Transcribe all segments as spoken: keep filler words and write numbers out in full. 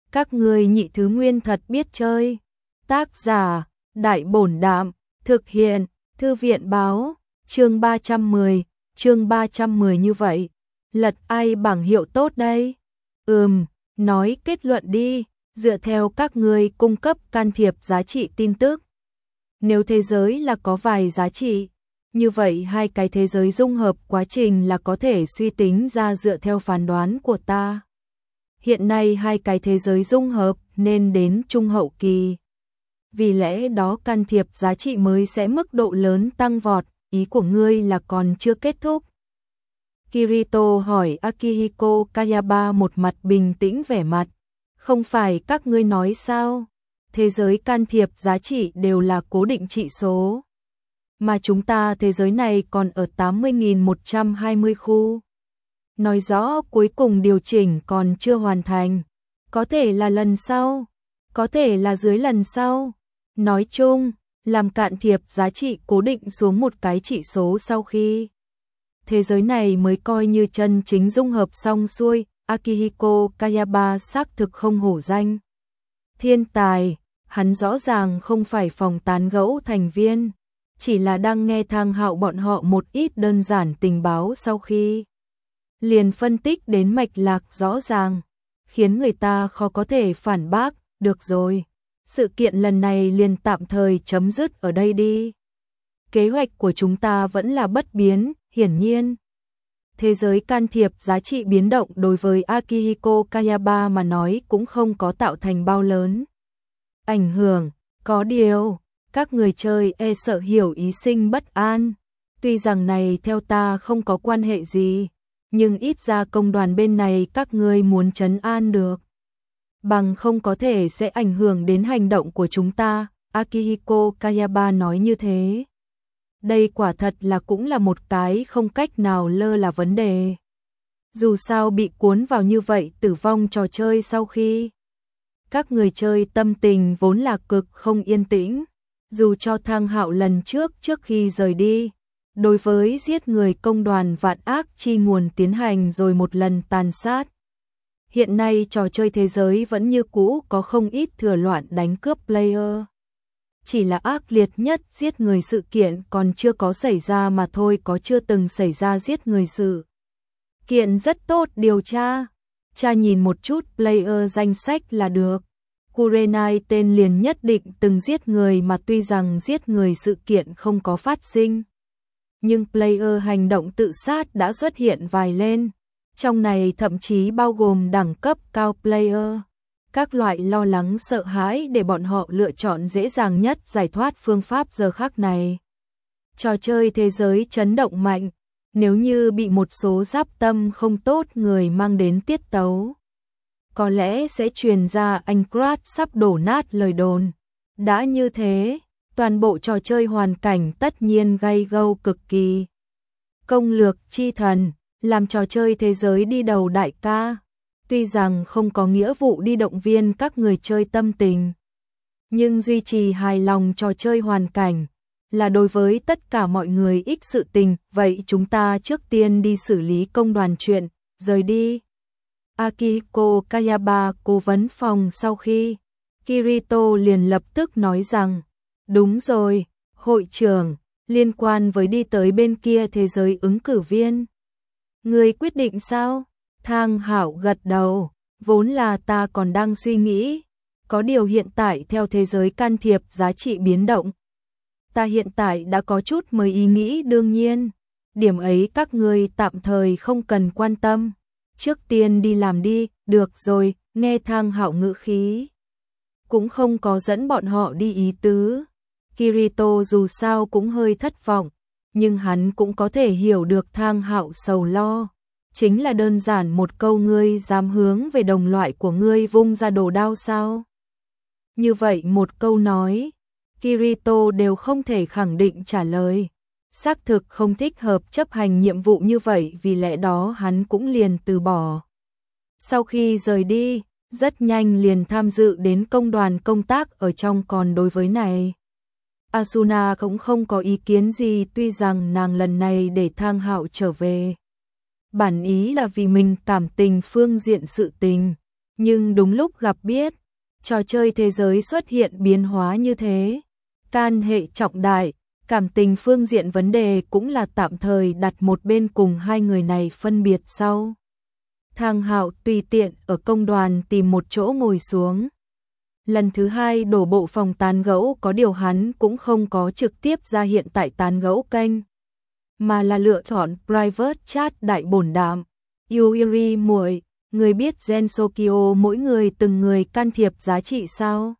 Các ngươi nhị thứ nguyên thật biết chơi. Tác giả, Đại Bổn Đạm, thực hiện, Thư viện Báo, chương ba trăm mười, chương ba trăm mười như vậy. Lật ai bảng hiệu tốt đây? Ừm, nói kết luận đi, dựa theo các ngươi cung cấp can thiệp giá trị tin tức. Nếu thế giới là có vài giá trị, như vậy hai cái thế giới dung hợp quá trình là có thể suy tính ra dựa theo phán đoán của ta. Hiện nay hai cái thế giới dung hợp nên đến trung hậu kỳ. Vì lẽ đó can thiệp giá trị mới sẽ mức độ lớn tăng vọt, ý của ngươi là còn chưa kết thúc. Kirito hỏi Akihiko Kayaba một mặt bình tĩnh vẻ mặt. Không phải các ngươi nói sao? Thế giới can thiệp giá trị đều là cố định trị số. Mà chúng ta thế giới này còn ở tám mươi nghìn một trăm hai mươi khu. Nói rõ cuối cùng điều chỉnh còn chưa hoàn thành. Có thể là lần sau, có thể là dưới lần sau. Nói chung, làm cạn thiệp giá trị cố định xuống một cái trị số sau khi thế giới này mới coi như chân chính dung hợp xong xuôi. Akihiko Kayaba xác thực không hổ danh thiên tài, hắn rõ ràng không phải phòng tán gẫu thành viên, chỉ là đang nghe Thang Hạo bọn họ một ít đơn giản tình báo sau khi liền phân tích đến mạch lạc rõ ràng, khiến người ta khó có thể phản bác. Được rồi, sự kiện lần này liền tạm thời chấm dứt ở đây đi. Kế hoạch của chúng ta vẫn là bất biến, hiển nhiên. Thế giới can thiệp giá trị biến động đối với Akihiko Kayaba mà nói cũng không có tạo thành bao lớn ảnh hưởng. Có điều, các người chơi e sợ hiểu ý sinh bất an. Tuy rằng này theo ta không có quan hệ gì, nhưng ít ra công đoàn bên này các ngươi muốn trấn an được. Bằng không có thể sẽ ảnh hưởng đến hành động của chúng ta. Akihiko Kayaba nói như thế. Đây quả thật là cũng là một cái không cách nào lơ là vấn đề. Dù sao bị cuốn vào như vậy tử vong trò chơi sau khi các người chơi tâm tình vốn là cực không yên tĩnh. Dù cho Thang Hạo lần trước trước khi rời đi, đối với giết người công đoàn vạn ác chi nguồn tiến hành rồi một lần tàn sát. Hiện nay trò chơi thế giới vẫn như cũ có không ít thừa loạn đánh cướp player. Chỉ là ác liệt nhất giết người sự kiện còn chưa có xảy ra mà thôi, có chưa từng xảy ra giết người sự kiện rất tốt điều tra. Cha nhìn một chút player danh sách là được. Kurenai tên liền nhất định từng giết người mà tuy rằng giết người sự kiện không có phát sinh. Nhưng player hành động tự sát đã xuất hiện vài lên. Trong này thậm chí bao gồm đẳng cấp cao player. Các loại lo lắng sợ hãi để bọn họ lựa chọn dễ dàng nhất giải thoát phương pháp giờ khắc này. Trò chơi thế giới chấn động mạnh, nếu như bị một số giáp tâm không tốt người mang đến tiết tấu, có lẽ sẽ truyền ra anh Krat sắp đổ nát lời đồn. Đã như thế, toàn bộ trò chơi hoàn cảnh tất nhiên gay gâu cực kỳ. Công lược chi thần, làm trò chơi thế giới đi đầu đại ca. Tuy rằng không có nghĩa vụ đi động viên các người chơi tâm tình, nhưng duy trì hài lòng trò chơi hoàn cảnh là đối với tất cả mọi người ích sự tình. Vậy chúng ta trước tiên đi xử lý công đoàn chuyện, rời đi. Akihiko Kayaba cố vấn phòng sau khi Kirito liền lập tức nói rằng, đúng rồi, hội trưởng, liên quan với đi tới bên kia thế giới ứng cử viên. Người quyết định sao? Thang Hạo gật đầu, vốn là ta còn đang suy nghĩ, có điều hiện tại theo thế giới can thiệp giá trị biến động. Ta hiện tại đã có chút mới ý nghĩ đương nhiên, điểm ấy các ngươi tạm thời không cần quan tâm, trước tiên đi làm đi. Được rồi, nghe Thang Hạo ngữ khí, cũng không có dẫn bọn họ đi ý tứ. Kirito dù sao cũng hơi thất vọng, nhưng hắn cũng có thể hiểu được Thang Hạo sầu lo. Chính là đơn giản một câu ngươi dám hướng về đồng loại của ngươi vung ra đồ đao sao? Như vậy một câu nói, Kirito đều không thể khẳng định trả lời. Xác thực không thích hợp chấp hành nhiệm vụ như vậy, vì lẽ đó hắn cũng liền từ bỏ. Sau khi rời đi, rất nhanh liền tham dự đến công đoàn công tác ở trong. Còn đối với này, Asuna cũng không có ý kiến gì, tuy rằng nàng lần này để Thang Hạo trở về bản ý là vì mình cảm tình phương diện sự tình, Nhưng đúng lúc gặp biết, trò chơi thế giới xuất hiện biến hóa như thế. Can hệ trọng đại, cảm tình phương diện vấn đề cũng là tạm thời đặt một bên cùng hai người này phân biệt sau. Thang Hạo tùy tiện ở công đoàn tìm một chỗ ngồi xuống. Lần thứ hai đổ bộ phòng tán gẫu, có điều hắn cũng không có trực tiếp ra hiện tại tán gẫu kênh, mà là lựa chọn private chat đại bổn đạm. Yuri muội, người biết Gensokyo mỗi người từng người can thiệp giá trị sao?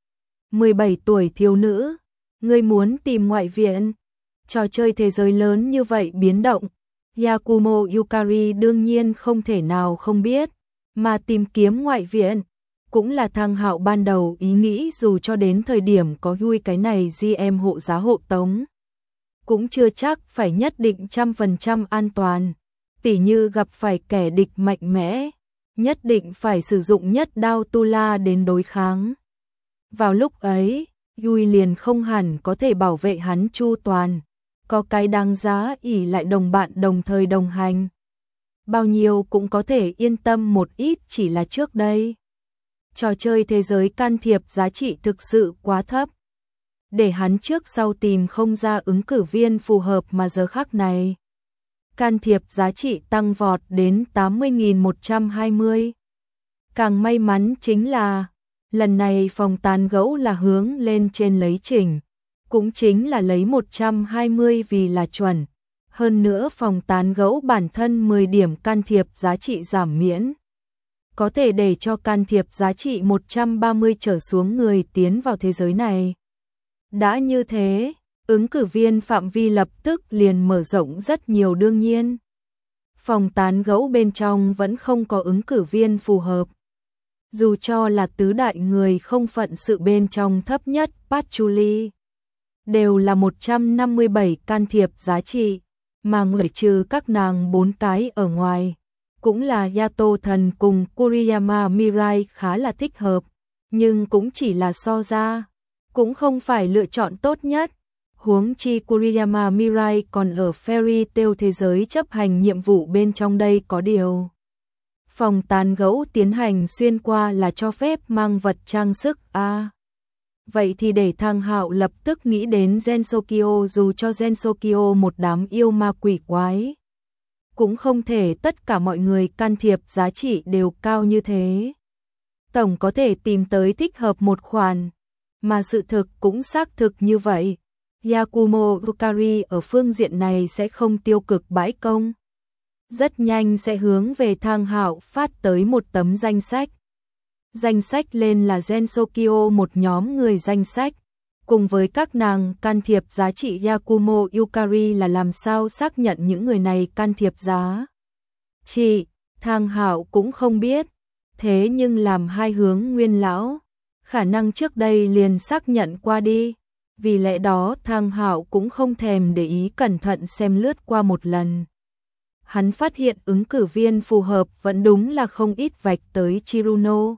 mười bảy tuổi thiếu nữ, người muốn tìm ngoại viện. Trò chơi thế giới lớn như vậy biến động, Yakumo Yukari đương nhiên không thể nào không biết, mà tìm kiếm ngoại viện cũng là Thang Hạo ban đầu ý nghĩ, dù cho đến thời điểm có Yui cái này giê em hộ giá hộ tống, cũng chưa chắc phải nhất định trăm phần trăm an toàn. Tỉ như gặp phải kẻ địch mạnh mẽ, nhất định phải sử dụng nhất đao tu la đến đối kháng. Vào lúc ấy, Yui liền không hẳn có thể bảo vệ hắn chu toàn, có cái đáng giá ỷ lại đồng bạn đồng thời đồng hành. Bao nhiêu cũng có thể yên tâm một ít, chỉ là trước đây trò chơi thế giới can thiệp giá trị thực sự quá thấp, để hắn trước sau tìm không ra ứng cử viên phù hợp, mà giờ khắc này can thiệp giá trị tăng vọt đến tám mươi nghìn một trăm hai mươi. Càng may mắn chính là lần này phòng tán gẫu là hướng lên trên lấy chỉnh, cũng chính là lấy một trăm hai mươi vì là chuẩn. Hơn nữa phòng tán gẫu bản thân mười điểm can thiệp giá trị giảm miễn, có thể để cho can thiệp giá trị một trăm ba mươi trở xuống người tiến vào thế giới này. Đã như thế, ứng cử viên phạm vi lập tức liền mở rộng rất nhiều. Đương nhiên, phòng tán gẫu bên trong vẫn không có ứng cử viên phù hợp. Dù cho là tứ đại người không phận sự bên trong thấp nhất Patchouli đều là một trăm năm mươi bảy can thiệp giá trị, mà ngoại trừ các nàng bốn cái ở ngoài, cũng là Yato thần cùng Kuriyama Mirai khá là thích hợp, nhưng cũng chỉ là so ra, cũng không phải lựa chọn tốt nhất. Huống chi Kuriyama Mirai còn ở Fairy Tail thế giới chấp hành nhiệm vụ bên trong đây, có điều phòng tán gẫu tiến hành xuyên qua là cho phép mang vật trang sức a. À, vậy thì để Thang Hạo lập tức nghĩ đến Gensokyo, dù cho Gensokyo một đám yêu ma quỷ quái, cũng không thể tất cả mọi người can thiệp giá trị đều cao như thế. Tổng có thể tìm tới thích hợp một khoản, mà sự thực cũng xác thực như vậy. Yakumo Yukari ở phương diện này sẽ không tiêu cực bãi công, rất nhanh sẽ hướng về Thang Hạo phát tới một tấm danh sách. Danh sách lên là Gensokyo một nhóm người danh sách, cùng với các nàng can thiệp giá trị. Yakumo Yukari là làm sao xác nhận những người này can thiệp giá trị, Thang Hạo cũng không biết. Thế nhưng làm hai hướng nguyên lão, khả năng trước đây liền xác nhận qua đi. Vì lẽ đó Thang Hạo cũng không thèm để ý, cẩn thận xem lướt qua một lần. Hắn phát hiện ứng cử viên phù hợp vẫn đúng là không ít, vạch tới Chiruno,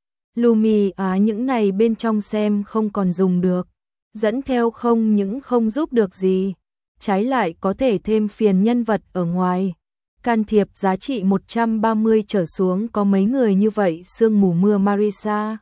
Lumi á những này bên trong xem không còn dùng được, dẫn theo không những không giúp được gì, trái lại có thể thêm phiền nhân vật ở ngoài. Can thiệp giá trị một trăm ba mươi trở xuống có mấy người như vậy: Sương Mù Mưa Marisa,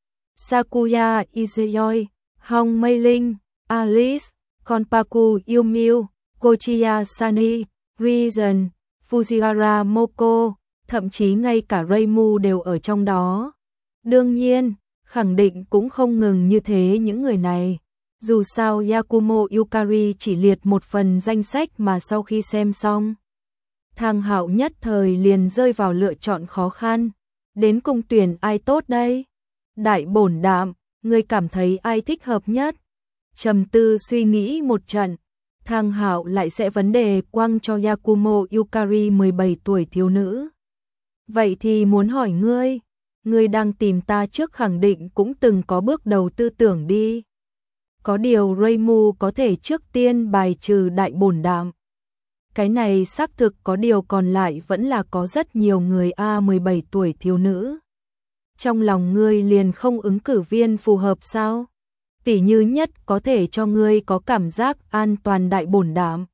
Sakuya Izuyoi, Hong Mei Linh, Alice, Konpaku Yumiu, Kochiya Sani, Reason, Fujiwara Moko, thậm chí ngay cả Reimu đều ở trong đó. Đương nhiên, khẳng định cũng không ngừng như thế những người này. Dù sao Yakumo Yukari chỉ liệt một phần danh sách, mà sau khi xem xong, Thang Hạo nhất thời liền rơi vào lựa chọn khó khăn. Đến cùng tuyển ai tốt đây? Đại bổn đạm, người cảm thấy ai thích hợp nhất? Trầm tư suy nghĩ một trận, Thang Hạo lại sẽ vấn đề quăng cho Yakumo Yukari mười bảy tuổi thiếu nữ. Vậy thì muốn hỏi ngươi, ngươi đang tìm ta trước khẳng định cũng từng có bước đầu tư tưởng đi. Có điều Reimu có thể trước tiên bài trừ đại bổn đạm. Cái này xác thực, có điều còn lại vẫn là có rất nhiều người. A mười bảy tuổi thiếu nữ, trong lòng ngươi liền không ứng cử viên phù hợp sao? Tỷ như nhất có thể cho ngươi có cảm giác an toàn đại bổn đạm.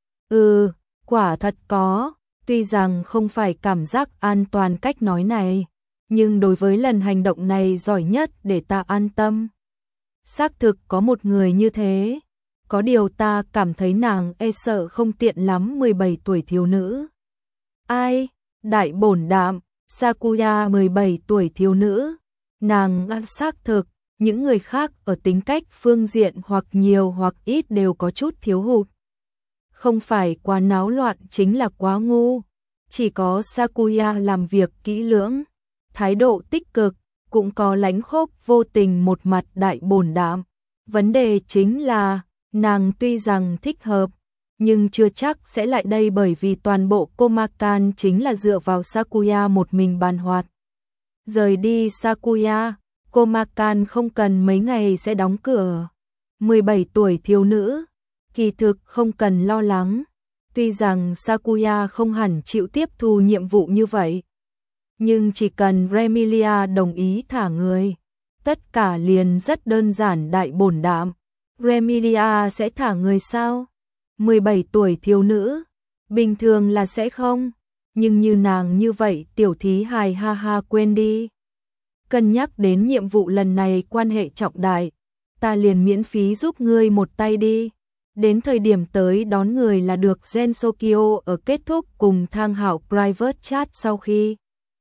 Ừ, quả thật có, tuy rằng không phải cảm giác an toàn cách nói này, nhưng đối với lần hành động này giỏi nhất để ta an tâm. Xác thực có một người như thế, có điều ta cảm thấy nàng e sợ không tiện lắm. Mười bảy tuổi thiếu nữ. Ai? Đại bổn đạm, Sakuya. Mười bảy tuổi thiếu nữ. Nàng ăn xác thực, những người khác ở tính cách phương diện hoặc nhiều hoặc ít đều có chút thiếu hụt. Không phải quá náo loạn chính là quá ngu. Chỉ có Sakuya làm việc kỹ lưỡng, thái độ tích cực, cũng có lãnh khốc vô tình một mặt đại bổn đạm. Vấn đề chính là, nàng tuy rằng thích hợp, nhưng chưa chắc sẽ lại đây, bởi vì toàn bộ Komakan chính là dựa vào Sakuya một mình bàn hoạt. Rời đi Sakuya, Komakan không cần mấy ngày sẽ đóng cửa. Mười bảy tuổi thiếu nữ, kỳ thực không cần lo lắng. Tuy rằng Sakuya không hẳn chịu tiếp thu nhiệm vụ như vậy, nhưng chỉ cần Remilia đồng ý thả người, tất cả liền rất đơn giản. Đại bổn đạm, Remilia sẽ thả người sao? Mười bảy tuổi thiếu nữ, bình thường là sẽ không, nhưng như nàng như vậy tiểu thí hài, ha ha, quên đi. Cân nhắc đến nhiệm vụ lần này quan hệ trọng đại, ta liền miễn phí giúp ngươi một tay đi. Đến thời điểm tới đón người là được. Gensokyo ở kết thúc cùng Thang Hạo private chat sau khi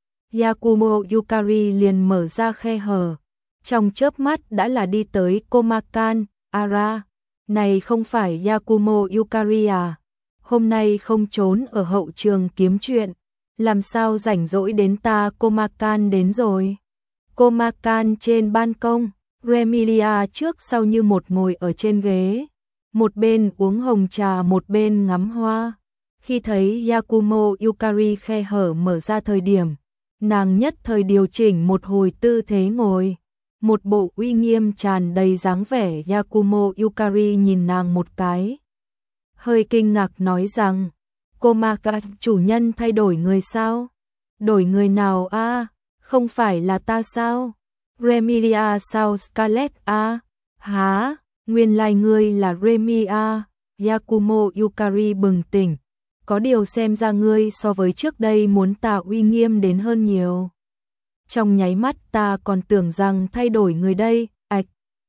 Yakumo Yukari liền mở ra khe hở, trong chớp mắt đã là đi tới Komakan. Ara, này không phải Yakumo Yukari à? Hôm nay không trốn ở hậu trường kiếm chuyện, làm sao rảnh rỗi đến ta? Komakan đến rồi. Komakan trên ban công, Remilia trước sau như một ngồi ở trên ghế, một bên uống hồng trà một bên ngắm hoa. Khi thấy Yakumo Yukari khe hở mở ra thời điểm, nàng nhất thời điều chỉnh một hồi tư thế ngồi, một bộ uy nghiêm tràn đầy dáng vẻ. Yakumo Yukari nhìn nàng một cái, hơi kinh ngạc nói rằng, Komakan chủ nhân thay đổi người sao? Đổi người nào a? À? Không phải là ta sao? Remilia sao? Scarlett a? À? Hả? Nguyên lai ngươi là Remi a? Yakumo Yukari bừng tỉnh, có điều xem ra ngươi so với trước đây muốn ta uy nghiêm đến hơn nhiều. Trong nháy mắt ta còn tưởng rằng thay đổi người đây. Ảch.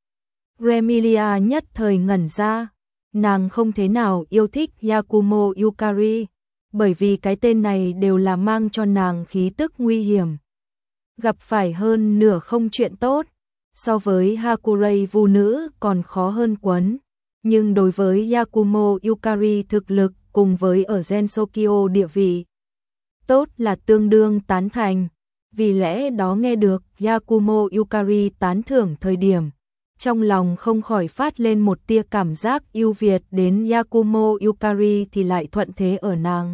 Remilia nhất thời ngẩn ra, nàng không thế nào yêu thích Yakumo Yukari, bởi vì cái tên này đều là mang cho nàng khí tức nguy hiểm. Gặp phải hơn nửa không chuyện tốt, so với Hakurei vu nữ còn khó hơn quấn. Nhưng đối với Yakumo Yukari thực lực cùng với ở Gensokyo địa vị tốt là tương đương tán thành. Vì lẽ đó nghe được Yakumo Yukari tán thưởng thời điểm, trong lòng không khỏi phát lên một tia cảm giác ưu việt. Đến Yakumo Yukari thì lại thuận thế ở nàng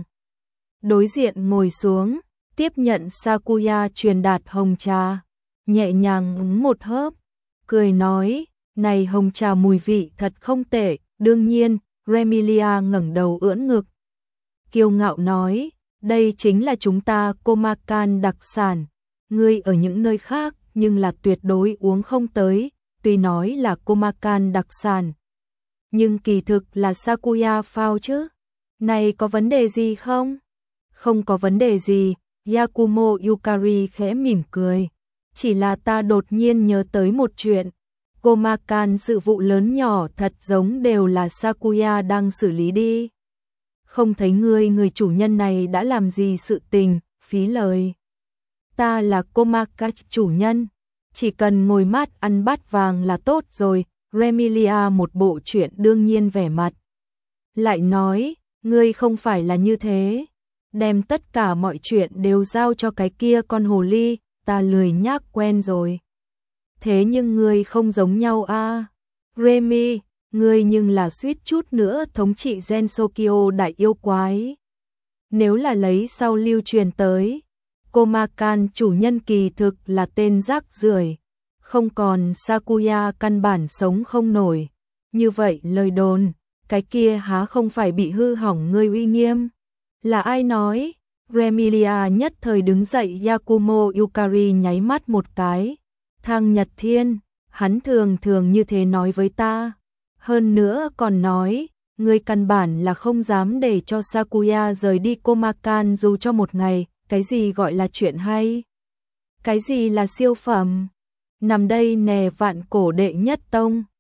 đối diện ngồi xuống, tiếp nhận Sakuya truyền đạt hồng trà, nhẹ nhàng uống một hớp, cười nói, này hồng trà mùi vị thật không tệ. Đương nhiên, Remilia ngẩng đầu ưỡn ngực, kiêu ngạo nói, đây chính là chúng ta Komakan đặc sản, ngươi ở những nơi khác nhưng là tuyệt đối uống không tới. Tuy nói là Komakan đặc sản, nhưng kỳ thực là Sakuya phao chứ. Này có vấn đề gì không? Không có vấn đề gì. Yakumo Yukari khẽ mỉm cười, chỉ là ta đột nhiên nhớ tới một chuyện. Komakan sự vụ lớn nhỏ thật giống đều là Sakuya đang xử lý đi. Không thấy ngươi người chủ nhân này đã làm gì sự tình, phí lời. Ta là Komakan chủ nhân, chỉ cần ngồi mát ăn bát vàng là tốt rồi. Remilia một bộ chuyện đương nhiên vẻ mặt, lại nói, ngươi không phải là như thế, đem tất cả mọi chuyện đều giao cho cái kia con hồ ly, ta lười nhác quen rồi. Thế nhưng ngươi không giống nhau a. À? Remi, ngươi nhưng là suýt chút nữa thống trị Gensokyo đại yêu quái. Nếu là lấy sau lưu truyền tới, Komakan chủ nhân kỳ thực là tên rác rưởi, không còn Sakuya căn bản sống không nổi. Như vậy lời đồn, cái kia há không phải bị hư hỏng ngươi uy nghiêm? Là ai nói? Remilia nhất thời đứng dậy. Yakumo Yukari nháy mắt một cái. Thang Nhật Thiên, hắn thường thường như thế nói với ta. Hơn nữa còn nói, ngươi căn bản là không dám để cho Sakuya rời đi Komakan dù cho một ngày. Cái gì gọi là chuyện hay? Cái gì là siêu phẩm? Nằm đây nè vạn cổ đệ nhất tông.